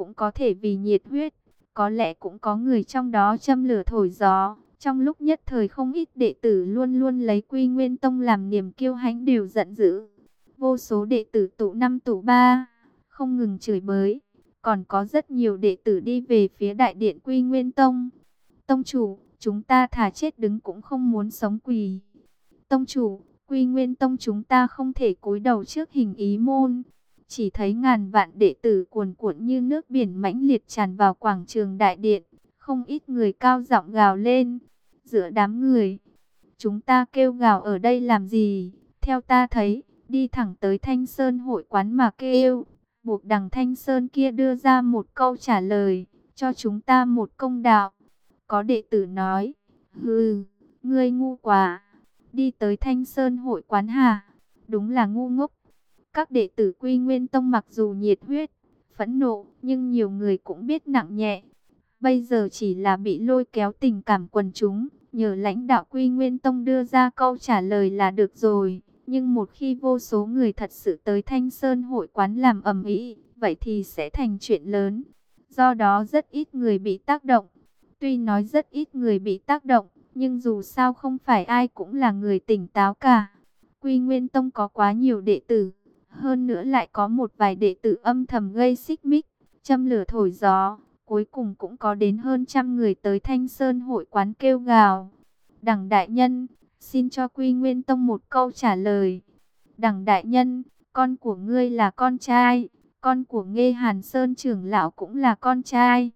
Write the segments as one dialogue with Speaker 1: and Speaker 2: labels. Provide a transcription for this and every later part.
Speaker 1: cũng có thể vì nhiệt huyết, có lẽ cũng có người trong đó châm lửa thổi gió. Trong lúc nhất thời không ít đệ tử luôn luôn lấy Quy Nguyên Tông làm niềm kiêu hãnh đều giận dữ. Vô số đệ tử tụ năm tụ ba, không ngừng chửi bới. Còn có rất nhiều đệ tử đi về phía đại điện Quy Nguyên Tông. Tông chủ, chúng ta thà chết đứng cũng không muốn sống quỳ. Tông chủ, Quy Nguyên Tông chúng ta không thể cúi đầu trước hình ý môn. Chỉ thấy ngàn vạn đệ tử cuồn cuộn như nước biển mãnh liệt tràn vào quảng trường đại điện. Không ít người cao giọng gào lên. Giữa đám người, chúng ta kêu gào ở đây làm gì? Theo ta thấy, đi thẳng tới Thanh Sơn hội quán mà kêu. Buộc đằng Thanh Sơn kia đưa ra một câu trả lời, cho chúng ta một công đạo. Có đệ tử nói, hừ, ngươi ngu quá, đi tới Thanh Sơn hội quán hả? Đúng là ngu ngốc. Các đệ tử Quy Nguyên Tông mặc dù nhiệt huyết, phẫn nộ, nhưng nhiều người cũng biết nặng nhẹ. Bây giờ chỉ là bị lôi kéo tình cảm quần chúng, nhờ lãnh đạo Quy Nguyên Tông đưa ra câu trả lời là được rồi. Nhưng một khi vô số người thật sự tới Thanh Sơn hội quán làm ầm ĩ, vậy thì sẽ thành chuyện lớn. Do đó rất ít người bị tác động. Tuy nói rất ít người bị tác động, nhưng dù sao không phải ai cũng là người tỉnh táo cả. Quy Nguyên Tông có quá nhiều đệ tử, hơn nữa lại có một vài đệ tử âm thầm gây xích mích, châm lửa thổi gió. Cuối cùng cũng có đến hơn 100 người tới Thanh Sơn hội quán kêu gào. Đằng đại nhân, xin cho Quy Nguyên Tông một câu trả lời. Đằng đại nhân, con của ngươi là con trai, con của Nghê Hàn Sơn trưởng lão cũng là con trai.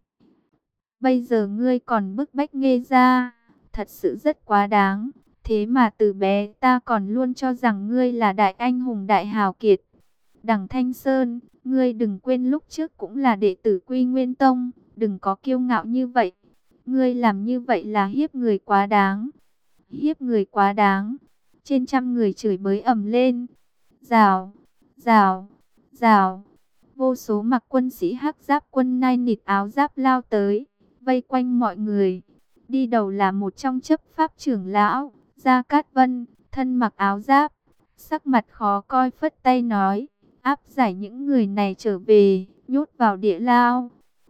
Speaker 1: Bây giờ ngươi còn bức bách Nghê ra, thật sự rất quá đáng. Thế mà từ bé ta còn luôn cho rằng ngươi là đại anh hùng đại hào kiệt. Đằng Thanh Sơn, ngươi đừng quên lúc trước cũng là đệ tử Quy Nguyên Tông, đừng có kiêu ngạo như vậy. Ngươi làm như vậy là hiếp người quá đáng. Hiếp người quá đáng. Trên 100 người chửi bới ầm lên. Rào, rào, rào. Vô số mặc quân sĩ hắc giáp quân nai nịt áo giáp lao tới, vây quanh mọi người. Đi đầu là một trong chấp pháp trưởng lão, Gia Cát Vân, thân mặc áo giáp, sắc mặt khó coi phất tay nói, áp giải những người này trở về, nhốt vào địa lao.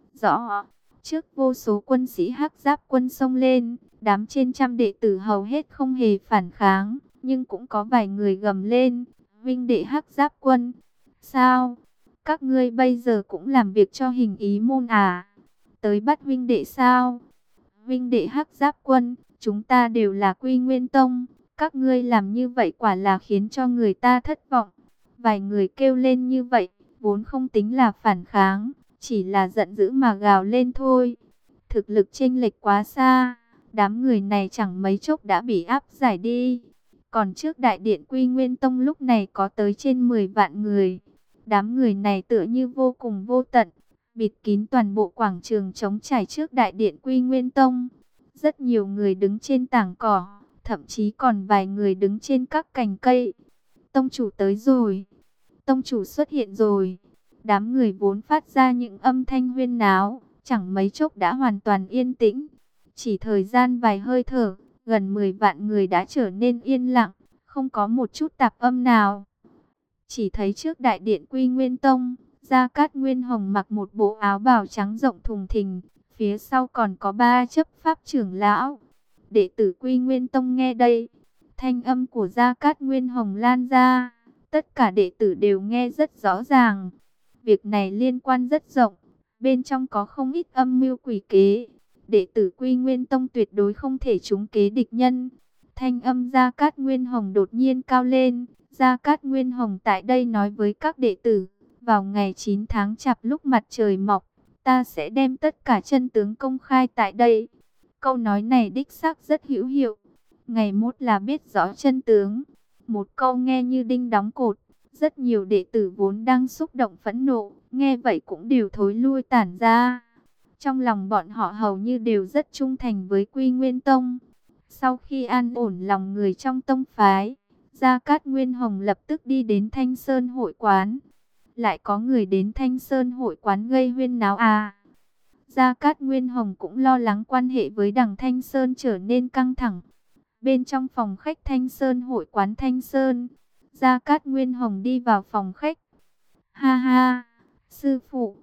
Speaker 1: Rõ, trước vô số quân sĩ hắc giáp quân xông lên, đám trên 100 đệ tử hầu hết không hề phản kháng, nhưng cũng có vài người gầm lên, vinh đệ hắc giáp quân, sao? Các ngươi bây giờ cũng làm việc cho hình ý môn à? Tới bắt vinh đệ sao? Vinh đệ hắc giáp quân, chúng ta đều là Quy Nguyên Tông, các ngươi làm như vậy quả là khiến cho người ta thất vọng. Vài người kêu lên như vậy, vốn không tính là phản kháng, chỉ là giận dữ mà gào lên thôi. Thực lực chênh lệch quá xa, đám người này chẳng mấy chốc đã bị áp giải đi. Còn trước đại điện Quy Nguyên Tông lúc này có tới trên 10 vạn người. Đám người này tựa như vô cùng vô tận, bịt kín toàn bộ quảng trường trống trải trước đại điện Quy Nguyên Tông. Rất nhiều người đứng trên tảng cỏ, thậm chí còn vài người đứng trên các cành cây. Tông chủ tới rồi, tông chủ xuất hiện rồi. Đám người vốn phát ra những âm thanh huyên náo, chẳng mấy chốc đã hoàn toàn yên tĩnh. Chỉ thời gian vài hơi thở, gần 10 vạn người đã trở nên yên lặng, không có một chút tạp âm nào. Chỉ thấy trước đại điện Quy Nguyên Tông, Gia Cát Nguyên Hồng mặc một bộ áo bào trắng rộng thùng thình, phía sau còn có 3 chấp pháp trưởng lão. Đệ tử Quy Nguyên Tông nghe đây, thanh âm của Gia Cát Nguyên Hồng lan ra, tất cả đệ tử đều nghe rất rõ ràng. Việc này liên quan rất rộng, bên trong có không ít âm mưu quỷ kế. Đệ tử Quy Nguyên Tông tuyệt đối không thể trúng kế địch nhân. Thanh âm Gia Cát Nguyên Hồng đột nhiên cao lên. Gia Cát Nguyên Hồng tại đây nói với các đệ tử, vào ngày 9 tháng Chạp lúc mặt trời mọc, ta sẽ đem tất cả chân tướng công khai tại đây. Câu nói này đích xác rất hữu hiệu. Ngày mốt là biết rõ chân tướng. Một câu nghe như đinh đóng cột. Rất nhiều đệ tử vốn đang xúc động phẫn nộ, nghe vậy cũng đều thối lui tản ra. Trong lòng bọn họ hầu như đều rất trung thành với Quy Nguyên Tông. Sau khi an ổn lòng người trong tông phái, Gia Cát Nguyên Hồng lập tức đi đến Thanh Sơn hội quán. Lại có người đến Thanh Sơn hội quán gây huyên náo à? Gia Cát Nguyên Hồng cũng lo lắng quan hệ với đằng Thanh Sơn trở nên căng thẳng. Bên trong phòng khách Thanh Sơn hội quán Thanh Sơn, Gia Cát Nguyên Hồng đi vào phòng khách. Ha ha, sư phụ,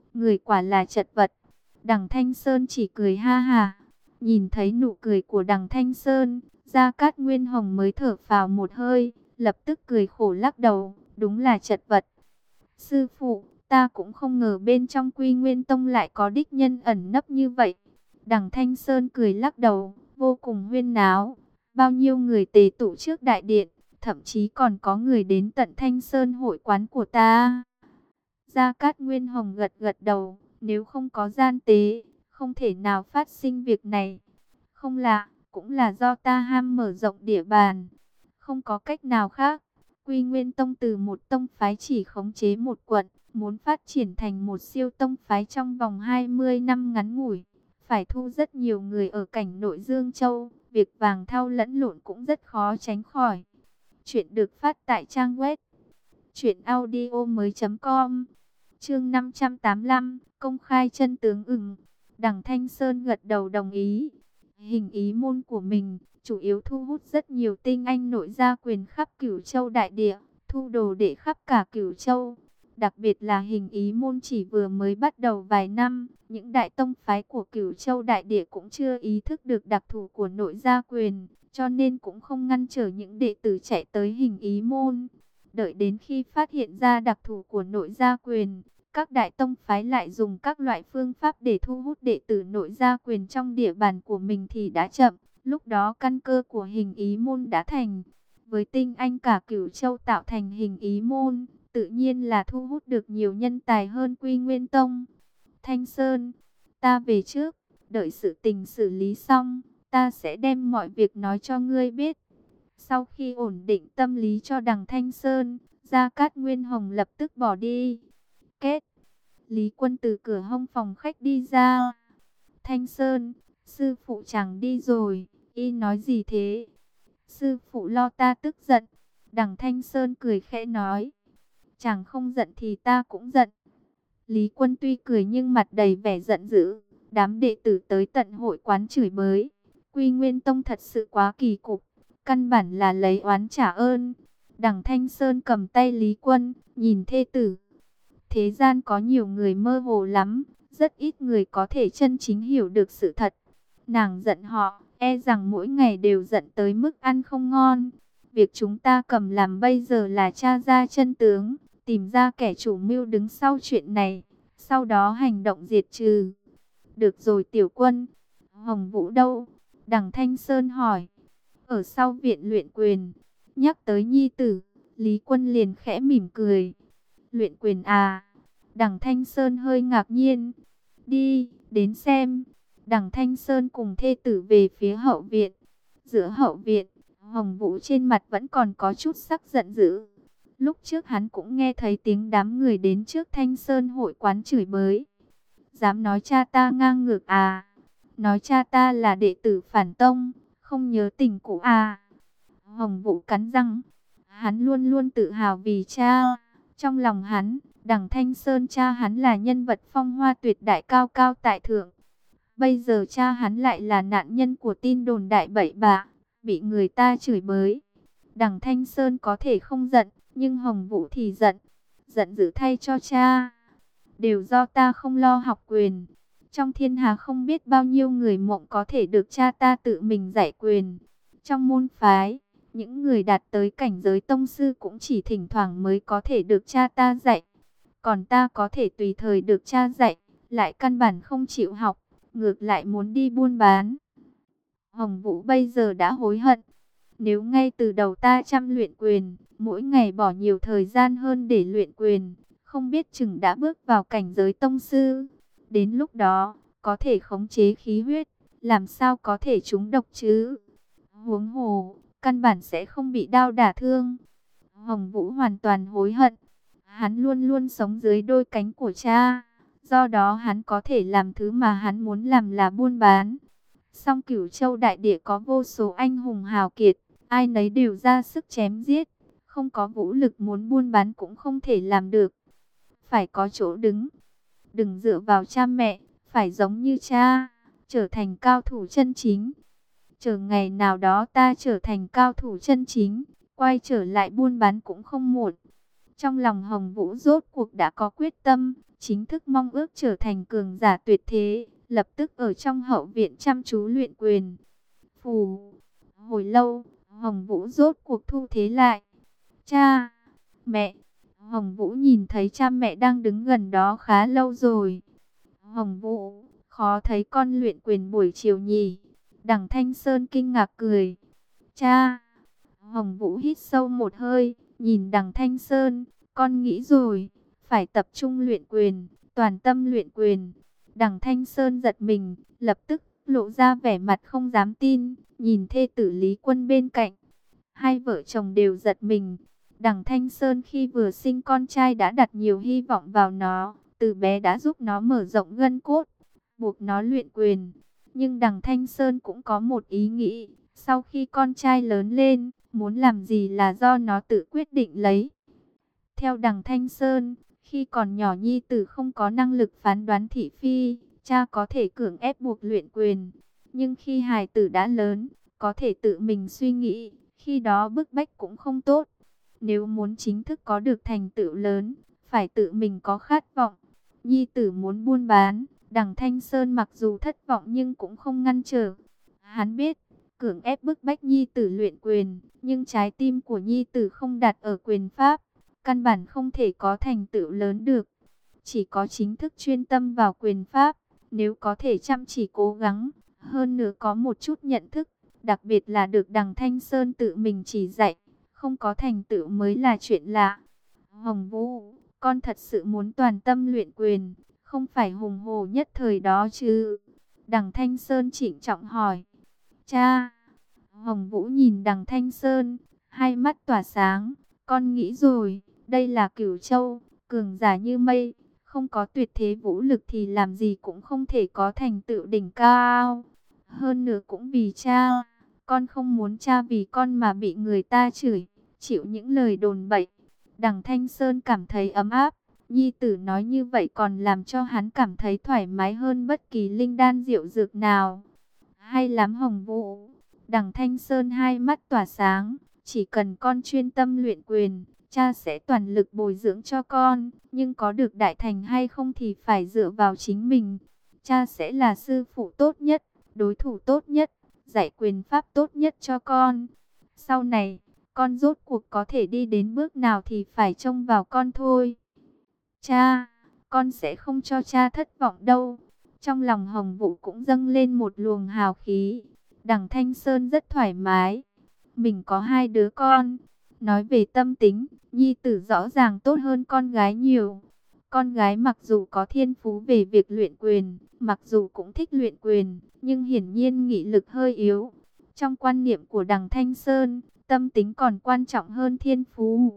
Speaker 1: người quả là chật vật. Đằng Thanh Sơn chỉ cười ha ha. Nhìn thấy nụ cười của Đằng Thanh Sơn, Gia Cát Nguyên Hồng mới thở phào một hơi, lập tức cười khổ lắc đầu, đúng là chật vật. Sư phụ, ta cũng không ngờ bên trong Quy Nguyên Tông lại có đích nhân ẩn nấp như vậy. Đằng Thanh Sơn cười lắc đầu, vô cùng huyên náo. Bao nhiêu người tề tụ trước đại điện, thậm chí còn có người đến tận Thanh Sơn hội quán của ta. Gia Cát Nguyên Hồng gật gật đầu, nếu không có gian tế, không thể nào phát sinh việc này. Không lạ, cũng là do ta ham mở rộng địa bàn. Không có cách nào khác. Quy Nguyên Tông từ một tông phái chỉ khống chế một quận, muốn phát triển thành một siêu tông phái trong vòng 20 năm ngắn ngủi. Phải thu rất nhiều người ở cảnh nội Dương Châu, việc vàng thau lẫn lộn cũng rất khó tránh khỏi. Chuyện được phát tại trang web truyệnaudiomoi.com. Chương 585, công khai chân tướng ửng. Đằng Thanh Sơn gật đầu đồng ý. Hình ý môn của mình chủ yếu thu hút rất nhiều tinh anh nội gia quyền khắp Cửu Châu đại địa, thu đồ đệ khắp cả Cửu Châu. Đặc biệt là hình ý môn chỉ vừa mới bắt đầu vài năm, những đại tông phái của Cửu Châu đại địa cũng chưa ý thức được đặc thù của nội gia quyền, cho nên cũng không ngăn trở những đệ tử chạy tới hình ý môn. Đợi đến khi phát hiện ra đặc thù của nội gia quyền, các đại tông phái lại dùng các loại phương pháp để thu hút đệ tử nội gia quyền trong địa bàn của mình thì đã chậm. Lúc đó căn cơ của hình ý môn đã thành. Với tinh anh cả Cửu Châu tạo thành hình ý môn, tự nhiên là thu hút được nhiều nhân tài hơn Quy Nguyên Tông. Thanh Sơn, ta về trước, đợi sự tình xử lý xong, ta sẽ đem mọi việc nói cho ngươi biết. Sau khi ổn định tâm lý cho đằng Thanh Sơn, Gia Cát Nguyên Hồng lập tức bỏ đi. Kết. Lý Quân từ cửa hông phòng khách đi ra. Thanh Sơn, sư phụ chẳng đi rồi, y nói gì thế? Sư phụ lo ta tức giận. Đằng Thanh Sơn cười khẽ nói. Chàng không giận thì ta cũng giận. Lý Quân tuy cười nhưng mặt đầy vẻ giận dữ. Đám đệ tử tới tận hội quán chửi bới. Quy Nguyên Tông thật sự quá kỳ cục. Căn bản là lấy oán trả ơn. Đằng Thanh Sơn cầm tay Lý Quân, nhìn thê tử. Thế gian có nhiều người mơ hồ lắm, rất ít người có thể chân chính hiểu được sự thật. Nàng giận họ, e rằng mỗi ngày đều giận tới mức ăn không ngon. Việc chúng ta cầm làm bây giờ là tra ra chân tướng, tìm ra kẻ chủ mưu đứng sau chuyện này, sau đó hành động diệt trừ. Được rồi tiểu quân, Hồng Vũ đâu? Đằng Thanh Sơn hỏi. Ở sau viện luyện quyền. Nhắc tới nhi tử, Lý Quân liền khẽ mỉm cười. Luyện quyền à? Đằng Thanh Sơn hơi ngạc nhiên. Đi, đến xem. Đằng Thanh Sơn cùng thê tử về phía hậu viện. Giữa hậu viện, Hồng Vũ trên mặt vẫn còn có chút sắc giận dữ. Lúc trước hắn cũng nghe thấy tiếng đám người đến trước Thanh Sơn hội quán chửi bới. Dám nói cha ta ngang ngược à? Nói cha ta là đệ tử phản tông, không nhớ tình cũ à? Hồng Vũ cắn răng. Hắn luôn luôn tự hào vì cha. Trong lòng hắn, đằng Thanh Sơn cha hắn là nhân vật phong hoa tuyệt đại cao cao tại thượng. Bây giờ cha hắn lại là nạn nhân của tin đồn đại bậy bạ, bị người ta chửi bới. Đằng Thanh Sơn có thể không giận, nhưng Hồng Vũ thì giận. Giận dữ thay cho cha. Đều do ta không lo học quyền. Trong thiên hà không biết bao nhiêu người mộng có thể được cha ta tự mình dạy quyền. Trong môn phái, những người đạt tới cảnh giới tông sư cũng chỉ thỉnh thoảng mới có thể được cha ta dạy. Còn ta có thể tùy thời được cha dạy, lại căn bản không chịu học, ngược lại muốn đi buôn bán. Hồng Vũ bây giờ đã hối hận. Nếu ngay từ đầu ta chăm luyện quyền, mỗi ngày bỏ nhiều thời gian hơn để luyện quyền, không biết chừng đã bước vào cảnh giới tông sư. Đến lúc đó, có thể khống chế khí huyết, làm sao có thể trúng độc chứ? Huống hồ, căn bản sẽ không bị đao đả thương. Hồng Vũ hoàn toàn hối hận. Hắn luôn luôn sống dưới đôi cánh của cha. Do đó hắn có thể làm thứ mà hắn muốn làm là buôn bán. Song Cửu Châu đại địa có vô số anh hùng hào kiệt, ai nấy đều ra sức chém giết. Không có vũ lực muốn buôn bán cũng không thể làm được. Phải có chỗ đứng. Đừng dựa vào cha mẹ, phải giống như cha, trở thành cao thủ chân chính. Chờ ngày nào đó ta trở thành cao thủ chân chính, quay trở lại buôn bán cũng không muộn. Trong lòng Hồng Vũ rốt cuộc đã có quyết tâm, chính thức mong ước trở thành cường giả tuyệt thế, lập tức ở trong hậu viện chăm chú luyện quyền. Phù, hồi lâu, Hồng Vũ rốt cuộc thu thế lại. Cha, mẹ, Hồng Vũ nhìn thấy cha mẹ đang đứng gần đó khá lâu rồi. Hồng Vũ, khó thấy con luyện quyền buổi chiều nhỉ? Đằng Thanh Sơn kinh ngạc cười. Cha, Hồng Vũ hít sâu một hơi, nhìn đằng Thanh Sơn, con nghĩ rồi, phải tập trung luyện quyền, toàn tâm luyện quyền. Đằng Thanh Sơn giật mình, lập tức lộ ra vẻ mặt không dám tin, nhìn thê tử Lý Quân bên cạnh. Hai vợ chồng đều giật mình. Đằng Thanh Sơn khi vừa sinh con trai đã đặt nhiều hy vọng vào nó, từ bé đã giúp nó mở rộng gân cốt, buộc nó luyện quyền. Nhưng đằng Thanh Sơn cũng có một ý nghĩ, sau khi con trai lớn lên, muốn làm gì là do nó tự quyết định lấy. Theo đằng Thanh Sơn, khi còn nhỏ nhi tử không có năng lực phán đoán thị phi, cha có thể cưỡng ép buộc luyện quyền. Nhưng khi hài tử đã lớn, có thể tự mình suy nghĩ, khi đó bức bách cũng không tốt. Nếu muốn chính thức có được thành tựu lớn, phải tự mình có khát vọng. Nhi tử muốn buôn bán, đằng Thanh Sơn mặc dù thất vọng nhưng cũng không ngăn trở. Hắn biết, cưỡng ép bức bách nhi tử luyện quyền, nhưng trái tim của nhi tử không đặt ở quyền pháp, căn bản không thể có thành tựu lớn được. Chỉ có chính thức chuyên tâm vào quyền pháp, nếu có thể chăm chỉ cố gắng, hơn nữa có một chút nhận thức, đặc biệt là được đằng Thanh Sơn tự mình chỉ dạy, không có thành tựu mới là chuyện lạ. Hồng Vũ, con thật sự muốn toàn tâm luyện quyền, không phải hùng hồ nhất thời đó chứ? Đằng Thanh Sơn trịnh trọng hỏi. Cha, Hồng Vũ nhìn đằng Thanh Sơn, hai mắt tỏa sáng. Con nghĩ rồi, đây là Cửu Châu, cường giả như mây, không có tuyệt thế vũ lực thì làm gì cũng không thể có thành tựu đỉnh cao. Hơn nữa cũng vì cha, con không muốn cha vì con mà bị người ta chửi, chịu những lời đồn bậy. Đằng Thanh Sơn cảm thấy ấm áp, nhi tử nói như vậy còn làm cho hắn cảm thấy thoải mái hơn bất kỳ linh đan diệu dược nào. Hay lắm Hồng Vũ. Đằng Thanh Sơn hai mắt tỏa sáng, chỉ cần con chuyên tâm luyện quyền, cha sẽ toàn lực bồi dưỡng cho con, nhưng có được đại thành hay không thì phải dựa vào chính mình. Cha sẽ là sư phụ tốt nhất, đối thủ tốt nhất, dạy quyền pháp tốt nhất cho con. Sau này, con rốt cuộc có thể đi đến bước nào thì phải trông vào con thôi. Cha, con sẽ không cho cha thất vọng đâu. Trong lòng Hồng Vũ cũng dâng lên một luồng hào khí. Đằng Thanh Sơn rất thoải mái. Mình có hai đứa con. Nói về tâm tính, nhi tử rõ ràng tốt hơn con gái nhiều. Con gái mặc dù có thiên phú về việc luyện quyền, mặc dù cũng thích luyện quyền, nhưng hiển nhiên nghị lực hơi yếu. Trong quan niệm của đằng Thanh Sơn, tâm tính còn quan trọng hơn thiên phú.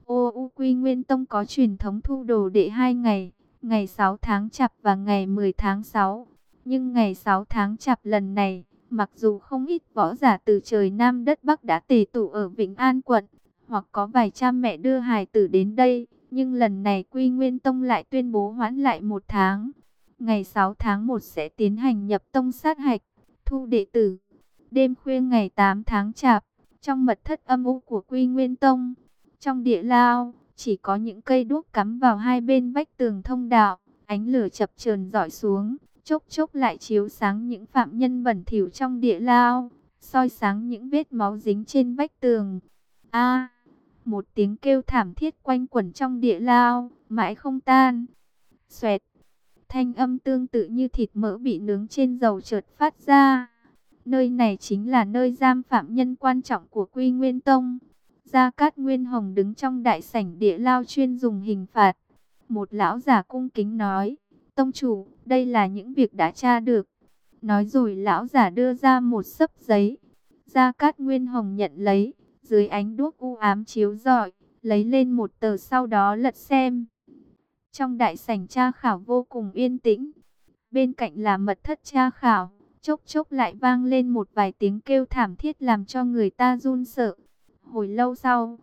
Speaker 1: Ô Quy Nguyên Tông có truyền thống thu đồ đệ 2 ngày, ngày 6 tháng Chạp và ngày 10 tháng 6. Nhưng ngày 6 tháng Chạp lần này, mặc dù không ít võ giả từ trời Nam đất Bắc đã tề tụ ở Vĩnh An quận, hoặc có vài cha mẹ đưa hài tử đến đây, nhưng lần này Quy Nguyên Tông lại tuyên bố hoãn lại 1 tháng. Ngày 6 tháng 1 sẽ tiến hành nhập tông sát hạch, thu đệ tử. Đêm khuya ngày 8 tháng Chạp, trong mật thất âm u của Quy Nguyên Tông, trong địa lao, chỉ có những cây đuốc cắm vào hai bên vách tường thông đạo, ánh lửa chập chờn rọi xuống, chốc chốc lại chiếu sáng những phạm nhân bẩn thỉu trong địa lao, soi sáng những vết máu dính trên vách tường. A, một tiếng kêu thảm thiết quanh quẩn trong địa lao, mãi không tan. Xoẹt, thanh âm tương tự như thịt mỡ bị nướng trên dầu chợt phát ra. Nơi này chính là nơi giam phạm nhân quan trọng của Quy Nguyên Tông. Gia Cát Nguyên Hồng đứng trong đại sảnh địa lao chuyên dùng hình phạt. Một lão giả cung kính nói, tông chủ, đây là những việc đã tra được. Nói rồi lão giả đưa ra một xấp giấy. Gia Cát Nguyên Hồng nhận lấy, dưới ánh đuốc u ám chiếu rọi, lấy lên một tờ sau đó lật xem. Trong đại sảnh tra khảo vô cùng yên tĩnh. Bên cạnh là mật thất tra khảo, chốc chốc lại vang lên một vài tiếng kêu thảm thiết làm cho người ta run sợ. Hồi lâu sau,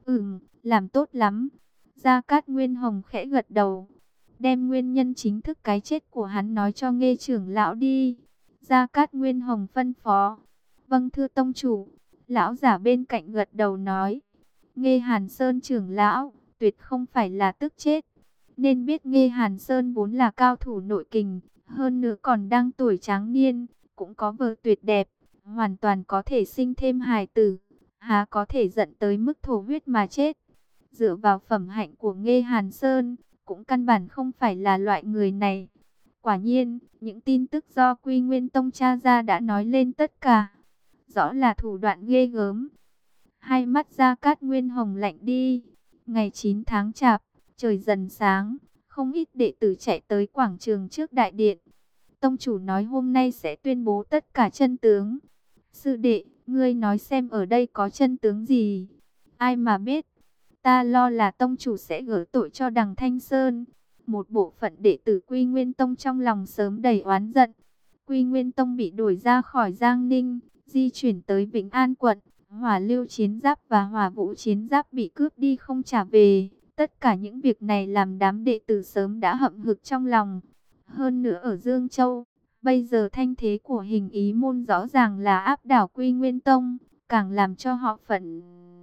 Speaker 1: làm tốt lắm. Gia Cát Nguyên Hồng khẽ gật đầu. Đem nguyên nhân chính thức cái chết của hắn nói cho Nghê trưởng lão đi. Gia Cát Nguyên Hồng phân phó. Vâng thưa tông chủ. Lão giả bên cạnh gật đầu nói. Nghê Hàn Sơn trưởng lão, tuyệt không phải là tức chết. Nên biết Nghê Hàn Sơn vốn là cao thủ nội kình, hơn nữa còn đang tuổi tráng niên, cũng có vợ tuyệt đẹp, hoàn toàn có thể sinh thêm hài tử, há có thể giận tới mức thổ huyết mà chết. Dựa vào phẩm hạnh của Nghê Hàn Sơn, cũng căn bản không phải là loại người này. Quả nhiên, những tin tức do Quy Nguyên Tông tra ra đã nói lên tất cả. Rõ là thủ đoạn ghê gớm. Hai mắt Gia Cát Nguyên Hồng lạnh đi. Ngày 9 tháng Chạp, trời dần sáng, không ít đệ tử chạy tới quảng trường trước đại điện. Tông chủ nói hôm nay sẽ tuyên bố tất cả chân tướng. Sư đệ, ngươi nói xem ở đây có chân tướng gì? Ai mà biết, ta lo là tông chủ sẽ gỡ tội cho Đằng Thanh Sơn. Một bộ phận đệ tử Quy Nguyên Tông trong lòng sớm đầy oán giận. Quy Nguyên Tông bị đuổi ra khỏi Giang Ninh, di chuyển tới Vĩnh An quận. Hỏa lưu chiến giáp và hỏa vũ chiến giáp bị cướp đi không trả về. Tất cả những việc này làm đám đệ tử sớm đã hậm hực trong lòng. Hơn nữa ở Dương Châu, bây giờ thanh thế của Hình Ý môn rõ ràng là áp đảo Quy Nguyên Tông, càng làm cho họ phẫn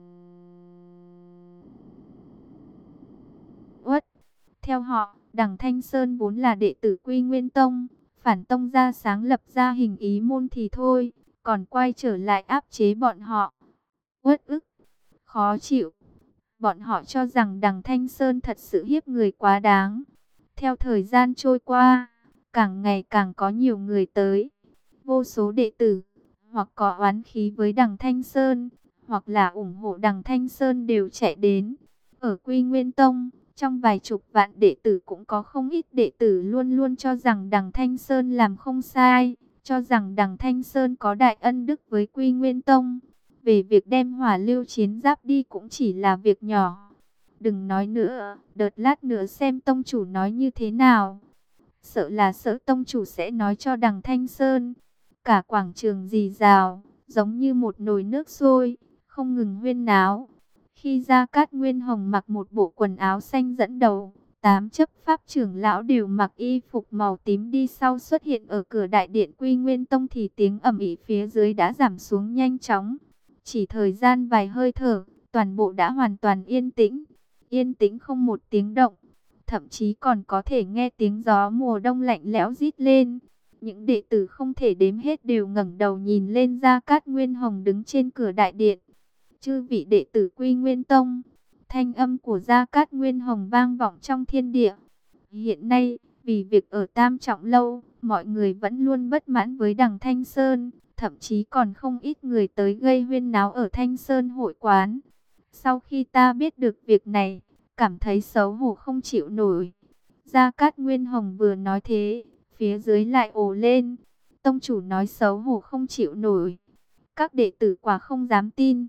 Speaker 1: uất. Theo họ, Đằng Thanh Sơn vốn là đệ tử Quy Nguyên Tông, phản tông ra sáng lập ra Hình Ý môn thì thôi, còn quay trở lại áp chế bọn họ. Uất ức, khó chịu. Bọn họ cho rằng Đằng Thanh Sơn thật sự hiếp người quá đáng. Theo thời gian trôi qua, càng ngày càng có nhiều người tới. Vô số đệ tử, hoặc có oán khí với Đằng Thanh Sơn, hoặc là ủng hộ Đằng Thanh Sơn đều chạy đến. Ở Quy Nguyên Tông, trong vài chục vạn đệ tử cũng có không ít đệ tử luôn luôn cho rằng Đằng Thanh Sơn làm không sai, cho rằng Đằng Thanh Sơn có đại ân đức với Quy Nguyên Tông. Về việc đem hỏa lưu chiến giáp đi cũng chỉ là việc nhỏ. Đừng nói nữa, đợt lát nữa xem tông chủ nói như thế nào. Sợ là sợ tông chủ sẽ nói cho Đằng Thanh Sơn. Cả quảng trường rì rào, giống như một nồi nước sôi, không ngừng huyên náo. Khi Gia Cát Nguyên Hồng mặc một bộ quần áo xanh dẫn đầu, 8 chấp pháp trưởng lão đều mặc y phục màu tím đi sau xuất hiện ở cửa đại điện Quy Nguyên Tông thì tiếng ầm ĩ phía dưới đã giảm xuống nhanh chóng. Chỉ thời gian vài hơi thở, toàn bộ đã hoàn toàn yên tĩnh. Yên tĩnh không một tiếng động. Thậm chí còn có thể nghe tiếng gió mùa đông lạnh lẽo rít lên. Những đệ tử không thể đếm hết đều ngẩng đầu nhìn lên Gia Cát Nguyên Hồng đứng trên cửa đại điện. Chư vị đệ tử Quy Nguyên Tông, thanh âm của Gia Cát Nguyên Hồng vang vọng trong thiên địa. Hiện nay, vì việc ở Tam Trọng Lâu, mọi người vẫn luôn bất mãn với Đằng Thanh Sơn. Thậm chí còn không ít người tới gây huyên náo ở Thanh Sơn hội quán. Sau khi ta biết được việc này, cảm thấy xấu hổ không chịu nổi. Gia Cát Nguyên Hồng vừa nói thế, phía dưới lại ồ lên. Tông chủ nói xấu hổ không chịu nổi. Các đệ tử quả không dám tin.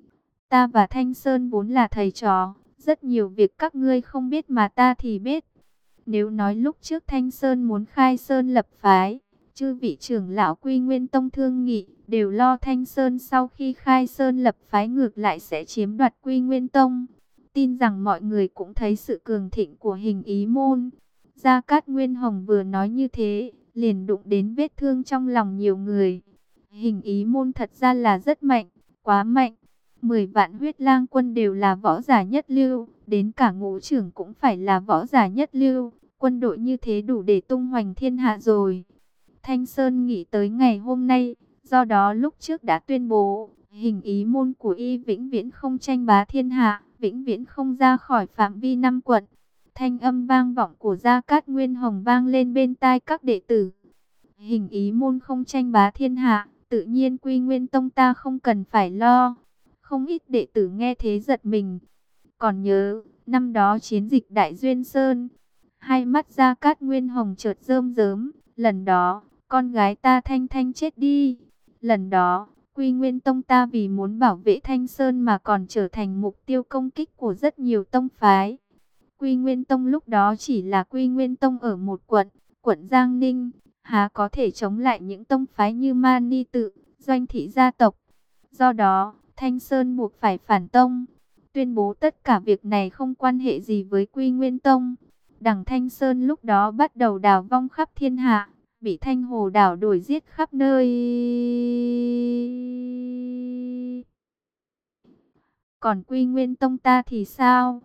Speaker 1: Ta và Thanh Sơn vốn là thầy trò, rất nhiều việc các ngươi không biết mà ta thì biết. Nếu nói lúc trước Thanh Sơn muốn khai sơn lập phái, chư vị trưởng lão Quy Nguyên Tông thương nghị, đều lo Thanh Sơn sau khi khai sơn lập phái ngược lại sẽ chiếm đoạt Quy Nguyên Tông. Tin rằng mọi người cũng thấy sự cường thịnh của Hình Ý môn. Gia Cát Nguyên Hồng vừa nói như thế, liền đụng đến vết thương trong lòng nhiều người. Hình Ý môn thật ra là rất mạnh, quá mạnh. 10 vạn huyết lang quân đều là võ giả nhất lưu, đến cả ngũ trưởng cũng phải là võ giả nhất lưu. Quân đội như thế đủ để tung hoành thiên hạ rồi. Thanh Sơn nghĩ tới ngày hôm nay, do đó lúc trước đã tuyên bố, Hình Ý môn của y vĩnh viễn không tranh bá thiên hạ, vĩnh viễn không ra khỏi phạm vi 5 quận. Thanh âm vang vọng của Gia Cát Nguyên Hồng vang lên bên tai các đệ tử. Hình Ý môn không tranh bá thiên hạ, tự nhiên Quy Nguyên Tông ta không cần phải lo. Không ít đệ tử nghe thế giật mình. Còn nhớ, năm đó chiến dịch Đại Duyên Sơn, hai mắt Gia Cát Nguyên Hồng chợt rơm rớm. Lần đó, con gái ta Thanh Thanh chết đi. Lần đó, Quy Nguyên Tông ta vì muốn bảo vệ Thanh Sơn mà còn trở thành mục tiêu công kích của rất nhiều tông phái. Quy Nguyên Tông lúc đó chỉ là Quy Nguyên Tông ở một quận, quận Giang Ninh, há có thể chống lại những tông phái như Mani Tự, Doanh Thị gia tộc. Do đó, Thanh Sơn buộc phải phản tông, tuyên bố tất cả việc này không quan hệ gì với Quy Nguyên Tông. Đằng Thanh Sơn lúc đó bắt đầu đào vong khắp thiên hạ, bị Thanh Hồ đảo đuổi giết khắp nơi. Còn Quy Nguyên Tông ta thì sao?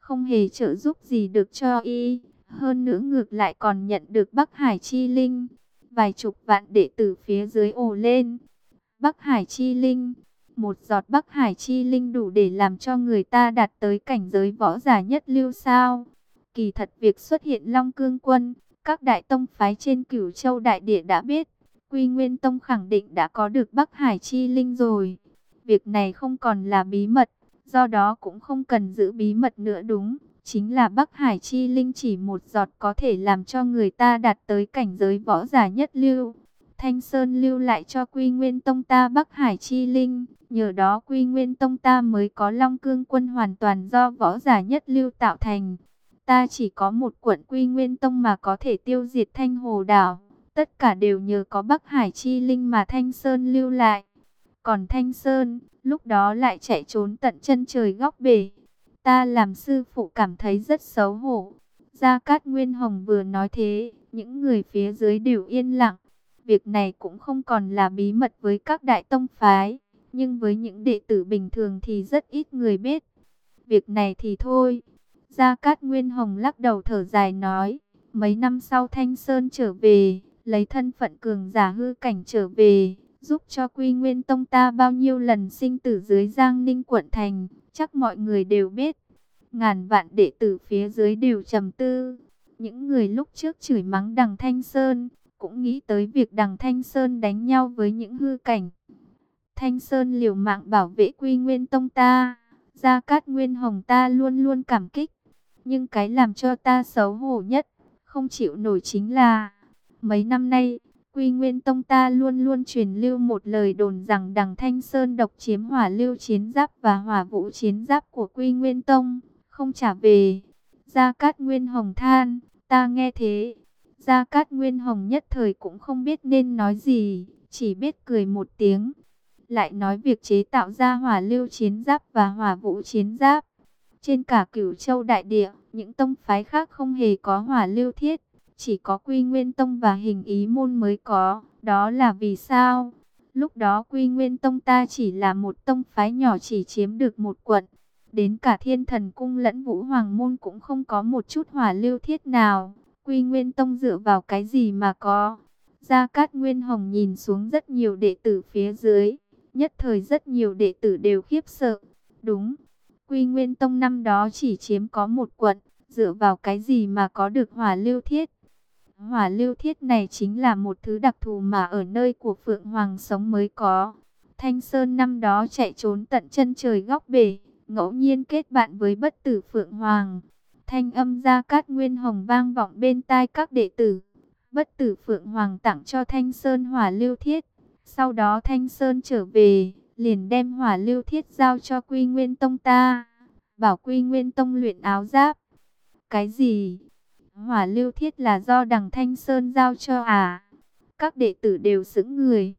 Speaker 1: không hề trợ giúp gì được cho y. Hơn nữa ngược lại còn nhận được Bắc Hải Chi Linh. Vài chục vạn đệ tử phía dưới ồ lên. Bắc Hải Chi Linh, một giọt Bắc Hải Chi Linh đủ để làm cho người ta đạt tới cảnh giới võ giả nhất lưu sao? Kỳ thật việc xuất hiện Long Cương Quân, các đại tông phái trên Cửu Châu đại địa đã biết, Quy Nguyên Tông khẳng định đã có được Bắc Hải Chi Linh rồi. Việc này không còn là bí mật, do đó cũng không cần giữ bí mật nữa đúng. Chính là Bắc Hải Chi Linh chỉ một giọt có thể làm cho người ta đạt tới cảnh giới võ giả nhất lưu. Thanh Sơn lưu lại cho Quy Nguyên Tông ta Bắc Hải Chi Linh, nhờ đó Quy Nguyên Tông ta mới có Long Cương Quân hoàn toàn do võ giả nhất lưu tạo thành. Ta chỉ có một quận Quy Nguyên Tông mà có thể tiêu diệt Thanh Hồ Đảo, tất cả đều nhờ có Bắc Hải Chi Linh mà Thanh Sơn lưu lại. Còn Thanh Sơn, lúc đó lại chạy trốn tận chân trời góc bể. Ta làm sư phụ cảm thấy rất xấu hổ. Gia Cát Nguyên Hồng vừa nói thế, những người phía dưới đều yên lặng. Việc này cũng không còn là bí mật với các đại tông phái, nhưng với những đệ tử bình thường thì rất ít người biết. Việc này thì thôi. Gia Cát Nguyên Hồng lắc đầu thở dài nói, mấy năm sau Thanh Sơn trở về, lấy thân phận cường giả hư cảnh trở về, giúp cho Quy Nguyên Tông ta bao nhiêu lần sinh tử dưới Giang Ninh quận thành, chắc mọi người đều biết. Ngàn vạn đệ tử phía dưới đều trầm tư. Những người lúc trước chửi mắng Đằng Thanh Sơn, cũng nghĩ tới việc Đằng Thanh Sơn đánh nhau với những hư cảnh. Thanh Sơn liều mạng bảo vệ Quy Nguyên Tông ta, Gia Cát Nguyên Hồng ta luôn luôn cảm kích. Nhưng cái làm cho ta xấu hổ nhất, không chịu nổi chính là mấy năm nay, Quy Nguyên Tông ta luôn luôn truyền lưu một lời đồn rằng Đằng Thanh Sơn độc chiếm hỏa lưu chiến giáp và hỏa vũ chiến giáp của Quy Nguyên Tông, không trả về. Gia Cát Nguyên Hồng than, ta nghe thế. Gia Cát Nguyên Hồng nhất thời cũng không biết nên nói gì, chỉ biết cười một tiếng. Lại nói việc chế tạo ra hỏa lưu chiến giáp và hỏa vũ chiến giáp. Trên cả Cửu Châu đại địa, những tông phái khác không hề có hỏa lưu thiết, chỉ có Quy Nguyên Tông và Hình Ý Môn mới có. Đó là vì sao? Lúc đó Quy Nguyên Tông ta chỉ là một tông phái nhỏ, chỉ chiếm được một quận. Đến cả Thiên Thần Cung lẫn Vũ Hoàng Môn cũng không có một chút hỏa lưu thiết nào. Quy Nguyên Tông dựa vào cái gì mà có? Gia Cát Nguyên Hồng nhìn xuống rất nhiều đệ tử phía dưới. Nhất thời rất nhiều đệ tử đều khiếp sợ. Đúng, Quy Nguyên Tông năm đó chỉ chiếm có một quận. Dựa vào cái gì mà có được hỏa lưu thiết? Hỏa lưu thiết này chính là một thứ đặc thù mà ở nơi của Phượng Hoàng sống mới có. Thanh Sơn năm đó chạy trốn tận chân trời góc bể, ngẫu nhiên kết bạn với bất tử Phượng Hoàng. Thanh âm Gia Cát Nguyên Hồng vang vọng bên tai các đệ tử. Bất tử Phượng Hoàng tặng cho Thanh Sơn hỏa lưu thiết. Sau đó Thanh Sơn trở về, liền đem hỏa lưu thiết giao cho Quy Nguyên Tông ta. Bảo Quy Nguyên Tông luyện áo giáp. Cái gì? Hỏa lưu thiết là do Đằng Thanh Sơn giao cho à? Các đệ tử đều sững người.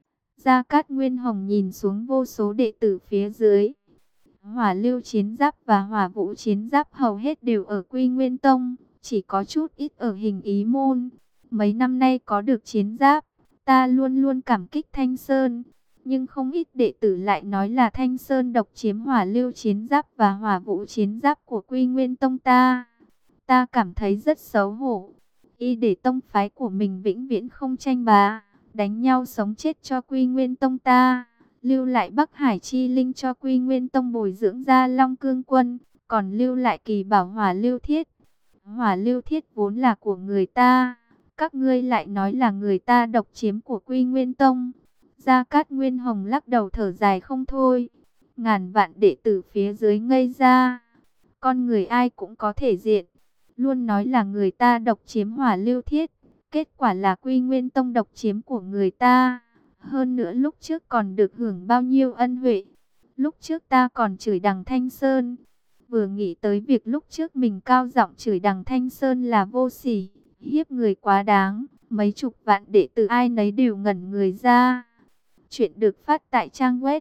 Speaker 1: Gia Cát Nguyên Hồng nhìn xuống vô số đệ tử phía dưới. Hỏa lưu chiến giáp và hỏa vũ chiến giáp hầu hết đều ở Quy Nguyên Tông, chỉ có chút ít ở Hình Ý Môn. Mấy năm nay có được chiến giáp, ta luôn luôn cảm kích Thanh Sơn. Nhưng không ít đệ tử lại nói là Thanh Sơn độc chiếm hỏa lưu chiến giáp và hỏa vũ chiến giáp của Quy Nguyên Tông ta. Ta cảm thấy rất xấu hổ. Y để tông phái của mình vĩnh viễn không tranh bá, đánh nhau sống chết cho Quy Nguyên Tông ta. Lưu lại Bắc Hải Chi Linh cho Quy Nguyên Tông bồi dưỡng ra Long Cương Quân, còn lưu lại kỳ bảo hỏa lưu thiết. Hỏa lưu thiết vốn là của người ta, các ngươi lại nói là người ta độc chiếm của Quy Nguyên Tông. Gia Cát Nguyên Hồng lắc đầu thở dài không thôi. Ngàn vạn đệ tử phía dưới ngây ra. Con người ai cũng có thể diện, luôn nói là người ta độc chiếm hỏa lưu thiết, kết quả là Quy Nguyên Tông độc chiếm của người ta. Hơn nữa lúc trước còn được hưởng bao nhiêu ân huệ. Lúc trước ta còn chửi Đằng Thanh Sơn. Vừa nghĩ tới việc lúc trước mình cao giọng chửi Đằng Thanh Sơn là vô sỉ, hiếp người quá đáng, mấy chục vạn đệ tử ai nấy đều ngẩn người ra. Chuyện được phát tại trang web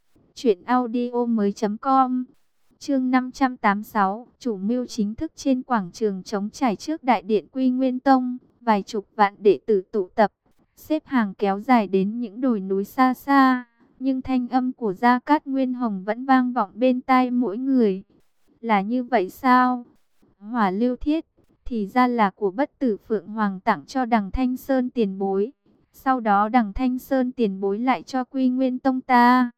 Speaker 1: truyệnaudiomoi.com. Chương 586, chủ mưu chính thức trên quảng trường trống trải trước đại điện Quy Nguyên Tông, vài chục vạn đệ tử tụ tập, xếp hàng kéo dài đến những đồi núi xa xa, nhưng thanh âm của Gia Cát Nguyên Hồng vẫn vang vọng bên tai mỗi người. Là như vậy sao? Hỏa lưu thiết, thì ra là của Bất Tử Phượng Hoàng tặng cho Đằng Thanh Sơn tiền bối. Sau đó Đằng Thanh Sơn tiền bối lại cho Quy Nguyên Tông ta.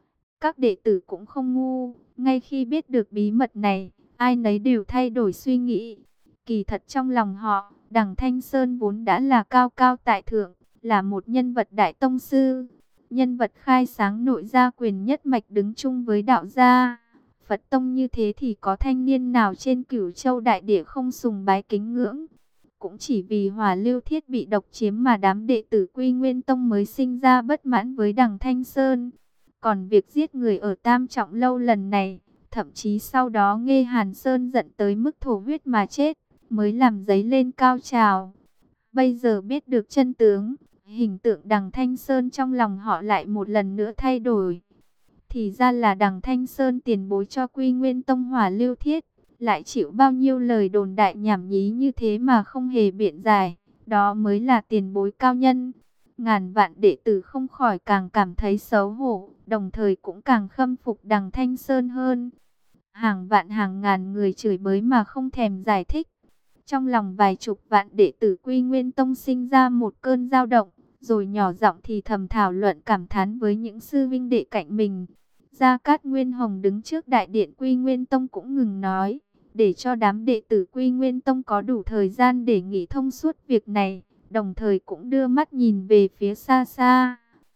Speaker 1: Các đệ tử cũng không ngu, ngay khi biết được bí mật này, ai nấy đều thay đổi suy nghĩ. Kỳ thật trong lòng họ, Đằng Thanh Sơn vốn đã là cao cao tại thượng, là một nhân vật đại tông sư, nhân vật khai sáng nội gia quyền nhất mạch đứng chung với đạo gia. Phật tông như thế thì có thanh niên nào trên Cửu Châu đại địa không sùng bái kính ngưỡng. Cũng chỉ vì hỏa lưu thiết bị độc chiếm mà đám đệ tử Quy Nguyên Tông mới sinh ra bất mãn với Đằng Thanh Sơn. Còn việc giết người ở Tam Trọng Lâu lần này, thậm chí sau đó Nghê Hàn Sơn giận tới mức thổ huyết mà chết, mới làm dấy lên cao trào. Bây giờ biết được chân tướng, hình tượng Đằng Thanh Sơn trong lòng họ lại một lần nữa thay đổi. Thì ra là Đằng Thanh Sơn tiền bối cho Quy Nguyên Tông hỏa lưu thiết, lại chịu bao nhiêu lời đồn đại nhảm nhí như thế mà không hề biện giải, đó mới là tiền bối cao nhân. Ngàn vạn đệ tử không khỏi càng cảm thấy xấu hổ, đồng thời cũng càng khâm phục Đằng Thanh Sơn hơn. Hàng vạn hàng ngàn người chửi bới mà không thèm giải thích. Trong lòng vài chục vạn đệ tử Quy Nguyên Tông sinh ra một cơn dao động, rồi nhỏ giọng thì thầm thảo luận cảm thán với những sư vinh đệ cạnh mình. Gia Cát Nguyên Hồng đứng trước đại điện Quy Nguyên Tông cũng ngừng nói, để cho đám đệ tử Quy Nguyên Tông có đủ thời gian để nghĩ thông suốt việc này, đồng thời cũng đưa mắt nhìn về phía xa xa.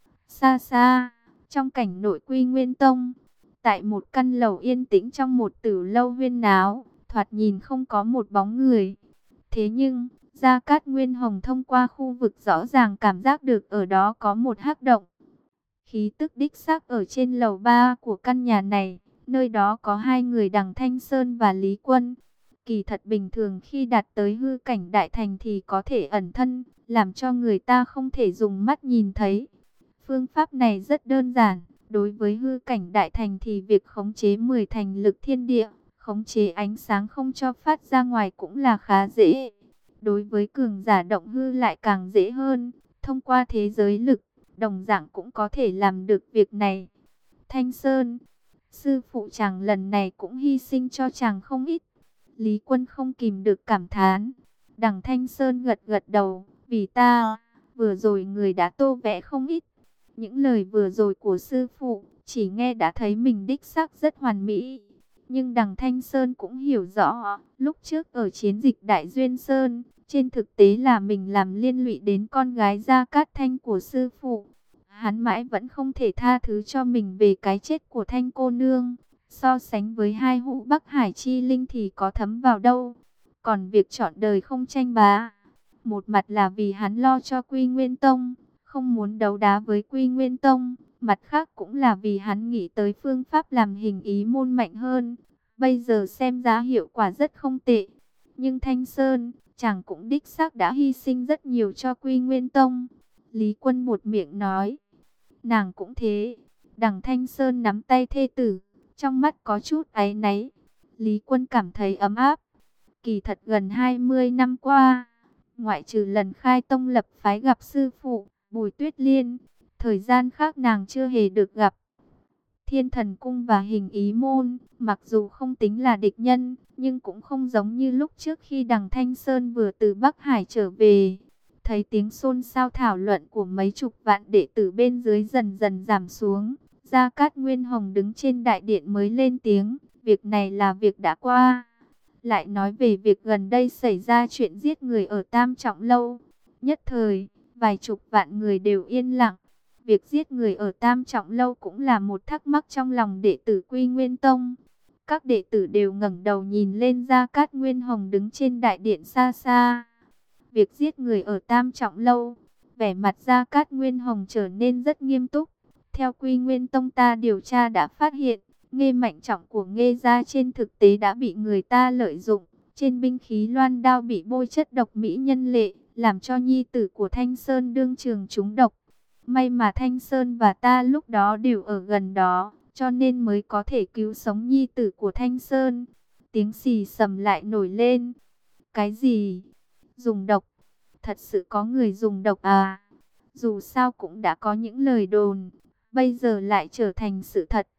Speaker 1: Xa xa, trong cảnh nội Quy Nguyên Tông, tại một căn lầu yên tĩnh trong một tử lâu huyên náo, thoạt nhìn không có một bóng người. Thế nhưng, Gia Cát Nguyên Hồng thông qua khu vực rõ ràng cảm giác được ở đó có một hắc động. Khí tức đích xác ở trên lầu 3 của căn nhà này, nơi đó có hai người Đằng Thanh Sơn và Lý Quân. Kỳ thật bình thường khi đạt tới hư cảnh đại thành thì có thể ẩn thân, làm cho người ta không thể dùng mắt nhìn thấy. Phương pháp này rất đơn giản, đối với hư cảnh đại thành thì việc khống chế 10 thành lực thiên địa, khống chế ánh sáng không cho phát ra ngoài cũng là khá dễ. Đối với cường giả động hư lại càng dễ hơn, thông qua thế giới lực, đồng dạng cũng có thể làm được việc này. Thanh Sơn, sư phụ chàng lần này cũng hy sinh cho chàng không ít. Lý Quân không kìm được cảm thán. Đằng Thanh Sơn gật gật đầu, vì ta, vừa rồi người đã tô vẽ không ít. Những lời vừa rồi của sư phụ, chỉ nghe đã thấy mình đích xác rất hoàn mỹ. Nhưng đằng Thanh Sơn cũng hiểu rõ, lúc trước ở chiến dịch Đại Duyên Sơn, trên thực tế là mình làm liên lụy đến con gái Gia Cát Thanh của sư phụ. Hắn mãi vẫn không thể tha thứ cho mình về cái chết của Thanh cô nương. So sánh với hai hũ Bắc Hải chi linh thì có thấm vào đâu. Còn việc chọn đời không tranh bá, một mặt là vì hắn lo cho Quy Nguyên Tông, không muốn đấu đá với Quy Nguyên Tông. Mặt khác cũng là vì hắn nghĩ tới phương pháp làm hình ý môn mạnh hơn. Bây giờ xem ra hiệu quả rất không tệ. Nhưng Thanh Sơn, chàng cũng đích xác đã hy sinh rất nhiều cho Quy Nguyên Tông. Lý Quân một miệng nói. Nàng cũng thế. Đằng Thanh Sơn nắm tay thê tử, trong mắt có chút áy náy. Lý Quân cảm thấy ấm áp. Kỳ thật gần 20 năm qua, ngoại trừ lần khai tông lập phái gặp sư phụ Bùi Tuyết Liên, thời gian khác nàng chưa hề được gặp. Thiên Thần Cung và Hình Ý Môn, mặc dù không tính là địch nhân, nhưng cũng không giống như lúc trước khi đằng Thanh Sơn vừa từ Bắc Hải trở về. Thấy tiếng xôn xao thảo luận của mấy chục vạn đệ tử bên dưới dần dần giảm xuống, Gia Cát Nguyên Hồng đứng trên đại điện mới lên tiếng, việc này là việc đã qua. Lại nói về việc gần đây xảy ra chuyện giết người ở Tam Trọng Lâu. Nhất thời, vài chục vạn người đều yên lặng. Việc giết người ở Tam Trọng Lâu cũng là một thắc mắc trong lòng đệ tử Quy Nguyên Tông. Các đệ tử đều ngẩng đầu nhìn lên Gia Cát Nguyên Hồng đứng trên đại điện xa xa. Việc giết người ở Tam Trọng Lâu, vẻ mặt Gia Cát Nguyên Hồng trở nên rất nghiêm túc. Theo Quy Nguyên Tông ta điều tra đã phát hiện, Nghê Mạnh Trọng của Nghê gia trên thực tế đã bị người ta lợi dụng. Trên binh khí loan đao bị bôi chất độc mỹ nhân lệ, làm cho nhi tử của Thanh Sơn đương trường trúng độc. May mà Thanh Sơn và ta lúc đó đều ở gần đó, cho nên mới có thể cứu sống nhi tử của Thanh Sơn. Tiếng xì xầm lại nổi lên. Cái gì? Dùng độc? Thật sự có người dùng độc à? Dù sao cũng đã có những lời đồn, bây giờ lại trở thành sự thật.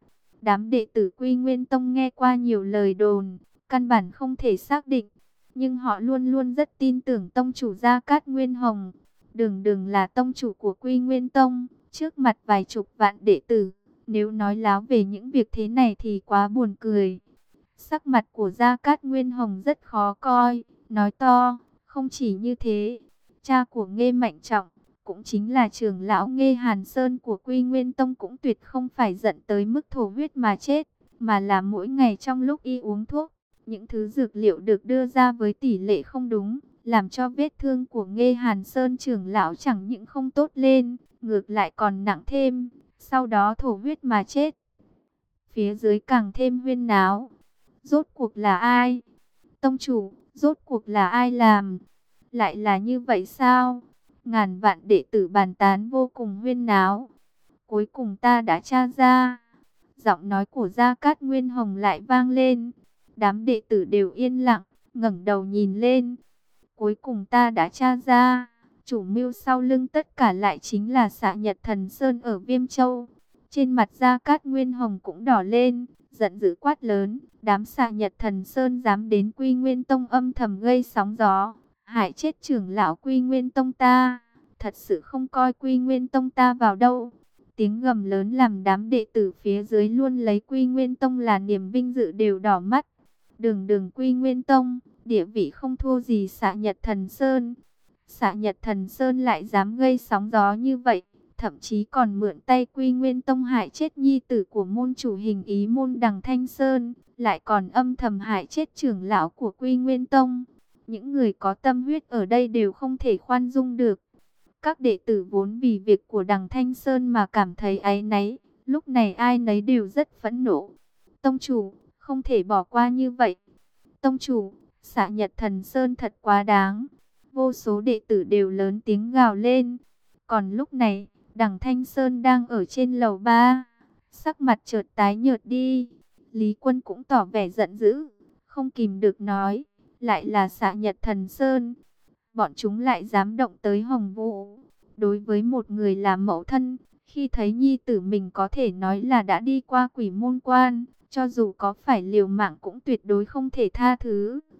Speaker 1: Đám đệ tử Quy Nguyên Tông nghe qua nhiều lời đồn, căn bản không thể xác định, nhưng họ luôn luôn rất tin tưởng tông chủ Gia Cát Nguyên Hồng. Đường Đường là tông chủ của Quy Nguyên Tông, trước mặt vài chục vạn đệ tử, nếu nói láo về những việc thế này thì quá buồn cười. Sắc mặt của Gia Cát Nguyên Hồng rất khó coi, nói to, không chỉ như thế, cha của Nghê Mạnh Trọng, cũng chính là trưởng lão Nghê Hàn Sơn của Quy Nguyên Tông cũng tuyệt không phải giận tới mức thổ huyết mà chết, mà là mỗi ngày trong lúc y uống thuốc, những thứ dược liệu được đưa ra với tỷ lệ không đúng, làm cho vết thương của Nghê Hàn Sơn trưởng lão chẳng những không tốt lên, ngược lại còn nặng thêm, sau đó thổ huyết mà chết. Phía dưới càng thêm huyên náo. Rốt cuộc là ai? Tông chủ, rốt cuộc là ai làm? Lại là như vậy sao? Ngàn vạn đệ tử bàn tán vô cùng huyên náo. Cuối cùng ta đã tra ra. Giọng nói của Gia Cát Nguyên Hồng lại vang lên. Đám đệ tử đều yên lặng, ngẩng đầu nhìn lên. Cuối cùng ta đã tra ra. Chủ mưu sau lưng tất cả lại chính là Xạ Nhật Thần Sơn ở Viêm Châu. Trên mặt Gia Cát Nguyên Hồng cũng đỏ lên, giận dữ quát lớn. Đám Xạ Nhật Thần Sơn dám đến Quy Nguyên Tông âm thầm gây sóng gió, hại chết trưởng lão Quy Nguyên Tông ta, thật sự không coi Quy Nguyên Tông ta vào đâu. Tiếng gầm lớn làm đám đệ tử phía dưới luôn lấy Quy Nguyên Tông là niềm vinh dự đều đỏ mắt. Đường Đường Quy Nguyên Tông, địa vị không thua gì Xạ Nhật Thần Sơn. Xạ Nhật Thần Sơn lại dám gây sóng gió như vậy, thậm chí còn mượn tay Quy Nguyên Tông hại chết nhi tử của môn chủ Hình Ý môn Đằng Thanh Sơn, lại còn âm thầm hại chết trưởng lão của Quy Nguyên Tông. Những người có tâm huyết ở đây đều không thể khoan dung được. Các đệ tử vốn vì việc của Đằng Thanh Sơn mà cảm thấy áy náy, lúc này ai nấy đều rất phẫn nộ. Tông chủ, không thể bỏ qua như vậy. Tông chủ, Xạ Nhật Thần Sơn thật quá đáng. Vô số đệ tử đều lớn tiếng gào lên. Còn lúc này, Đằng Thanh Sơn đang ở trên lầu 3, sắc mặt chợt tái nhợt đi. Lý Quân cũng tỏ vẻ giận dữ, không kìm được nói, lại là Xạ Nhật Thần Sơn. Bọn chúng lại dám động tới Hồng Vũ. Đối với một người làm mẫu thân, khi thấy nhi tử mình có thể nói là đã đi qua quỷ môn quan, cho dù có phải liều mạng cũng tuyệt đối không thể tha thứ.